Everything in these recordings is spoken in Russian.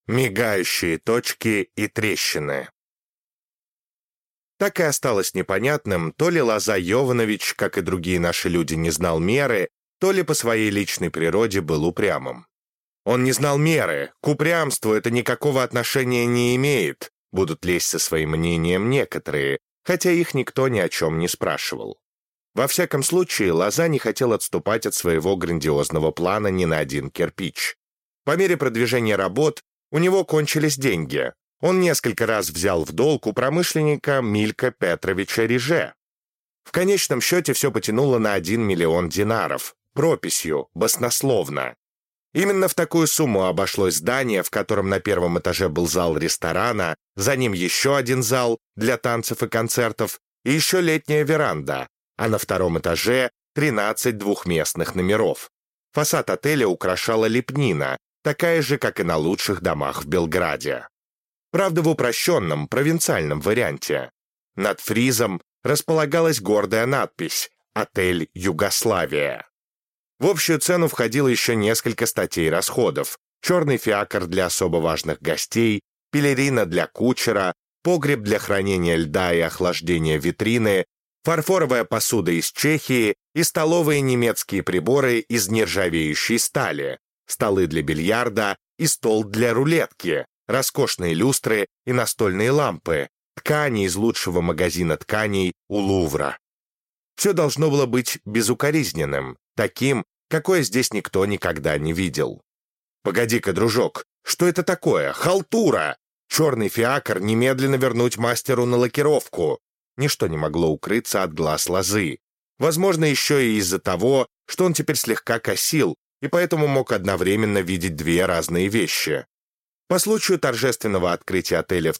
Мигающие точки и трещины. Так и осталось непонятным, то ли Лоза Йованович, как и другие наши люди, не знал меры, то ли по своей личной природе был упрямым. Он не знал меры, к упрямству это никакого отношения не имеет, будут лезть со своим мнением некоторые, хотя их никто ни о чем не спрашивал. Во всяком случае, Лоза не хотел отступать от своего грандиозного плана ни на один кирпич. По мере продвижения работ у него кончились деньги. Он несколько раз взял в долг у промышленника Милька Петровича Реже. В конечном счете все потянуло на 1 миллион динаров, прописью, баснословно. Именно в такую сумму обошлось здание, в котором на первом этаже был зал ресторана, за ним еще один зал для танцев и концертов и еще летняя веранда, а на втором этаже 13 двухместных номеров. Фасад отеля украшала лепнина, такая же, как и на лучших домах в Белграде. Правда, в упрощенном, провинциальном варианте. Над фризом располагалась гордая надпись «Отель Югославия». В общую цену входило еще несколько статей расходов: черный фиакр для особо важных гостей, пелерина для кучера, погреб для хранения льда и охлаждения витрины, фарфоровая посуда из Чехии и столовые немецкие приборы из нержавеющей стали, столы для бильярда и стол для рулетки, роскошные люстры и настольные лампы, ткани из лучшего магазина тканей у Лувра. Все должно было быть безукоризненным, таким, какое здесь никто никогда не видел. «Погоди-ка, дружок, что это такое? Халтура! Черный фиакр немедленно вернуть мастеру на лакировку!» Ничто не могло укрыться от глаз Лозы. Возможно, еще и из-за того, что он теперь слегка косил, и поэтому мог одновременно видеть две разные вещи. По случаю торжественного открытия отеля в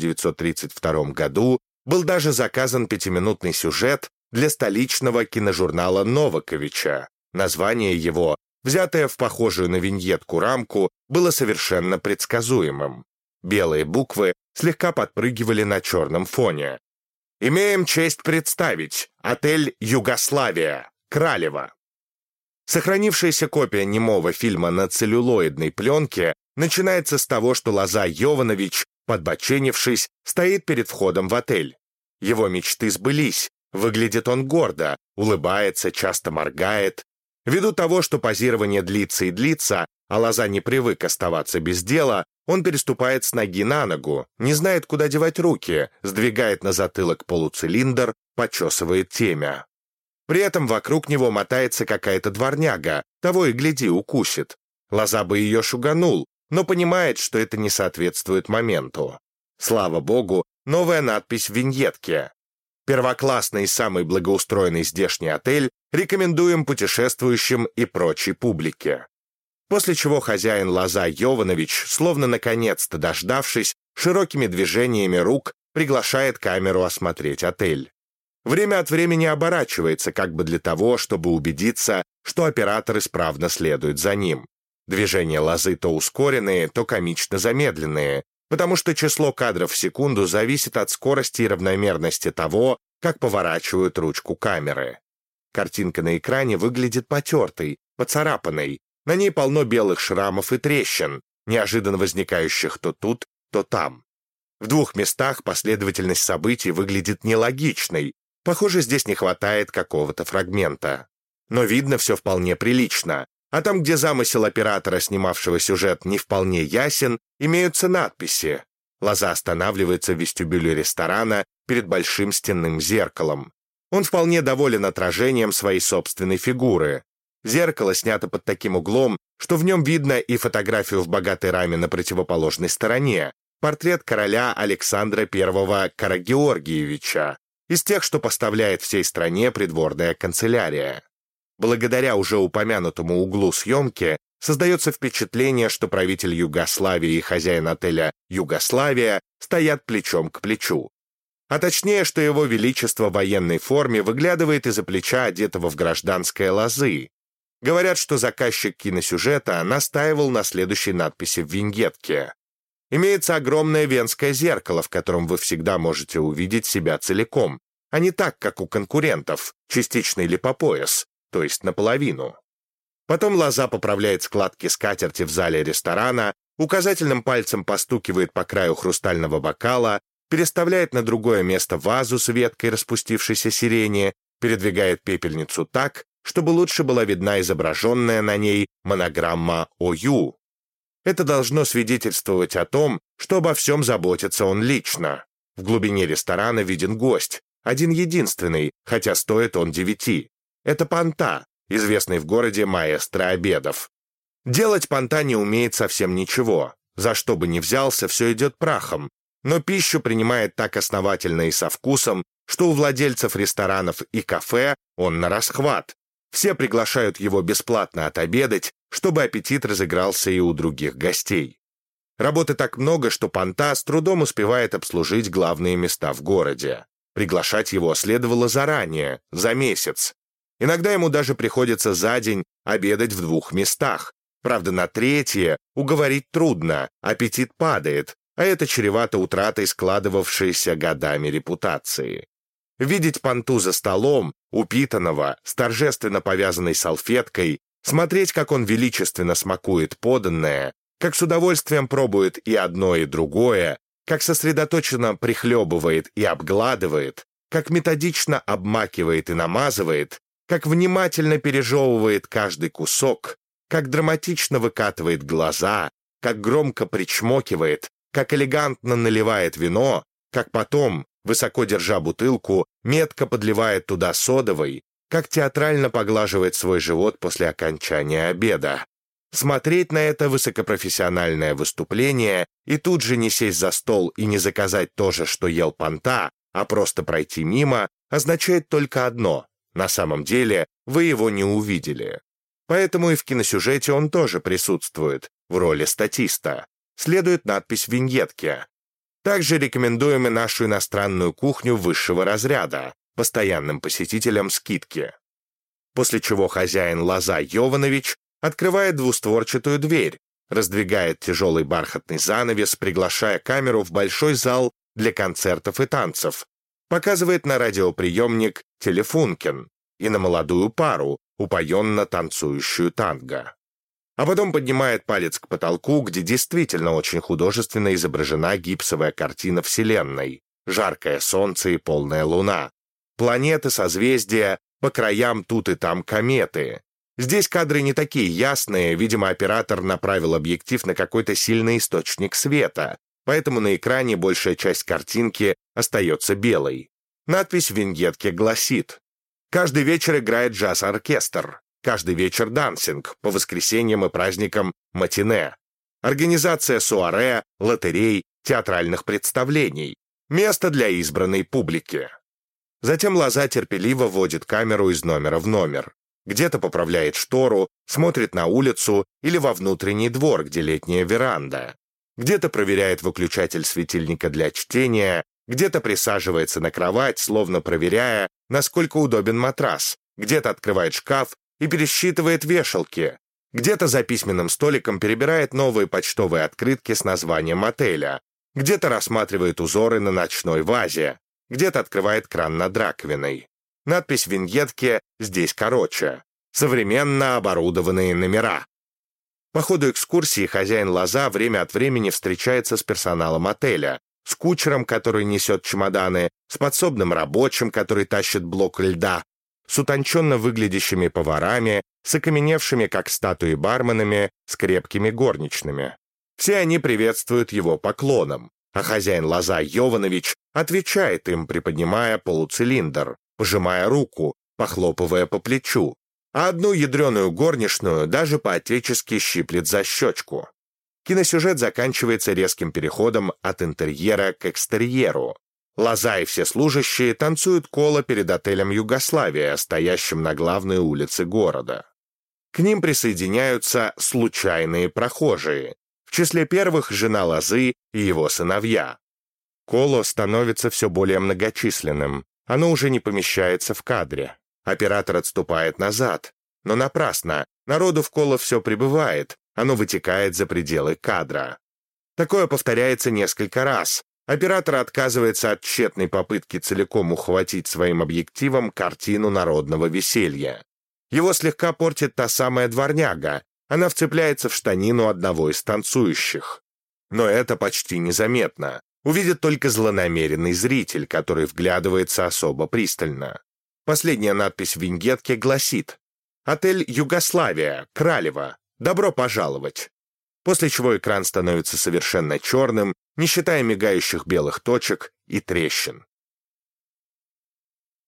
1932 году был даже заказан 5-минутный сюжет для столичного киножурнала «Новаковича». Название его, взятое в похожую на виньетку рамку, было совершенно предсказуемым. Белые буквы слегка подпрыгивали на черном фоне. «Имеем честь представить отель «Югославия», Кралево». Сохранившаяся копия немого фильма на целлюлоидной пленке начинается с того, что Лоза Йованович, подбоченившись, стоит перед входом в отель. Его мечты сбылись, выглядит он гордо, улыбается, часто моргает. Ввиду того, что позирование длится и длится, а Лоза не привык оставаться без дела, он переступает с ноги на ногу, не знает, куда девать руки, сдвигает на затылок полуцилиндр, почесывает темя. При этом вокруг него мотается какая-то дворняга, того и гляди, укусит. Лоза бы ее шуганул, но понимает, что это не соответствует моменту. Слава богу, новая надпись в виньетке. Первоклассный и самый благоустроенный здешний отель рекомендуем путешествующим и прочей публике. После чего хозяин Лоза Йованович, словно наконец-то дождавшись, широкими движениями рук приглашает камеру осмотреть отель. Время от времени оборачивается, как бы для того, чтобы убедиться, что оператор исправно следует за ним. Движения Лозы то ускоренные, то комично замедленные, потому что число кадров в секунду зависит от скорости и равномерности того, как поворачивают ручку камеры. Картинка на экране выглядит потертой, поцарапанной, на ней полно белых шрамов и трещин, неожиданно возникающих то тут, то там. В двух местах последовательность событий выглядит нелогичной, похоже, здесь не хватает какого-то фрагмента. Но видно все вполне прилично. А там, где замысел оператора, снимавшего сюжет, не вполне ясен, имеются надписи. Лоза останавливается в вестибюле ресторана перед большим стенным зеркалом. Он вполне доволен отражением своей собственной фигуры. Зеркало снято под таким углом, что в нем видно и фотографию в богатой раме на противоположной стороне, портрет короля Александра I Карагеоргиевича, из тех, что поставляет всей стране придворная канцелярия. Благодаря уже упомянутому углу съемки создается впечатление, что правитель Югославии и хозяин отеля «Югославия» стоят плечом к плечу. А точнее, что его величество в военной форме выглядывает из-за плеча одетого в гражданское Лозы. Говорят, что заказчик киносюжета настаивал на следующей надписи в виньетке. Имеется огромное венское зеркало, в котором вы всегда можете увидеть себя целиком, а не так, как у конкурентов, частично или по пояс, то есть наполовину. Потом Лоза поправляет складки скатерти в зале ресторана, указательным пальцем постукивает по краю хрустального бокала, переставляет на другое место вазу с веткой распустившейся сирени, передвигает пепельницу так, чтобы лучше была видна изображенная на ней монограмма «ОЮ». Это должно свидетельствовать о том, что обо всем заботится он лично. В глубине ресторана виден гость, один-единственный, хотя стоит он 9. Это Понта, известный в городе маэстро обедов. Делать Понта не умеет совсем ничего. За что бы ни взялся, все идет прахом. Но пищу принимает так основательно и со вкусом, что у владельцев ресторанов и кафе он на расхват. Все приглашают его бесплатно отобедать, чтобы аппетит разыгрался и у других гостей. Работы так много, что Понта с трудом успевает обслужить главные места в городе. Приглашать его следовало заранее, за месяц. Иногда ему даже приходится за день обедать в 2 местах. Правда, на 3-е уговорить трудно, аппетит падает, а это чревато утратой складывавшейся годами репутации. Видеть Понту за столом, упитанного, с торжественно повязанной салфеткой, смотреть, как он величественно смакует поданное, как с удовольствием пробует и одно, и другое, как сосредоточенно прихлебывает и обгладывает, как методично обмакивает и намазывает, как внимательно пережевывает каждый кусок, как драматично выкатывает глаза, как громко причмокивает, как элегантно наливает вино, как потом, высоко держа бутылку, метко подливает туда содовой, как театрально поглаживает свой живот после окончания обеда. Смотреть на это высокопрофессиональное выступление и тут же не сесть за стол и не заказать то же, что ел Понта, а просто пройти мимо, означает только одно — на самом деле вы его не увидели. Поэтому и в киносюжете он тоже присутствует, в роли статиста. Следует надпись в виньетке. Также рекомендуем и нашу иностранную кухню высшего разряда, постоянным посетителям скидки. После чего хозяин Лоза Йованович открывает двустворчатую дверь, раздвигает тяжелый бархатный занавес, приглашая камеру в большой зал для концертов и танцев, показывает на радиоприемник телефункен и на молодую пару, упоенно танцующую танго. А потом поднимает палец к потолку, где действительно очень художественно изображена гипсовая картина Вселенной, жаркое солнце и полная луна, планеты, созвездия, по краям тут и там кометы. Здесь кадры не такие ясные, видимо, оператор направил объектив на какой-то сильный источник света, поэтому на экране большая часть картинки остается белой. Надпись в виньетке гласит: «Каждый вечер играет джаз-оркестр, каждый вечер дансинг, по воскресеньям и праздникам матине, организация суаре, лотерей, театральных представлений, место для избранной публики». Затем Лоза терпеливо вводит камеру из номера в номер. Где-то поправляет штору, смотрит на улицу или во внутренний двор, где летняя веранда. Где-то проверяет выключатель светильника для чтения, где-то присаживается на кровать, словно проверяя, насколько удобен матрас, где-то открывает шкаф и пересчитывает вешалки, где-то за письменным столиком перебирает новые почтовые открытки с названием отеля, где-то рассматривает узоры на ночной вазе, где-то открывает кран над раковиной. Надпись в виньетке здесь короче: «Современно оборудованные номера». По ходу экскурсии хозяин Лоза время от времени встречается с персоналом отеля, с кучером, который несет чемоданы, с подсобным рабочим, который тащит блок льда, с утонченно выглядящими поварами, с окаменевшими, как статуи, барменами, с крепкими горничными. Все они приветствуют его поклоном, а хозяин Лоза Йованович отвечает им, приподнимая полуцилиндр, пожимая руку, похлопывая по плечу, а одну ядреную горничную даже по-отечески щиплет за щечку. Киносюжет заканчивается резким переходом от интерьера к экстерьеру. Лоза и все служащие танцуют коло перед отелем «Югославия», стоящим на главной улице города. К ним присоединяются случайные прохожие. В числе первых жена Лозы и его сыновья. Коло становится все более многочисленным. Оно уже не помещается в кадре. Оператор отступает назад. Но напрасно. Народу в коло все прибывает. Оно вытекает за пределы кадра. Такое повторяется несколько раз. Оператор отказывается от тщетной попытки целиком ухватить своим объективом картину народного веселья. Его слегка портит та самая дворняга. Она вцепляется в штанину одного из танцующих. Но это почти незаметно. Увидит только злонамеренный зритель, который вглядывается особо пристально. Последняя надпись в виньетке гласит: «Отель «Югославия», Кралево. Добро пожаловать». После чего экран становится совершенно черным, не считая мигающих белых точек и трещин.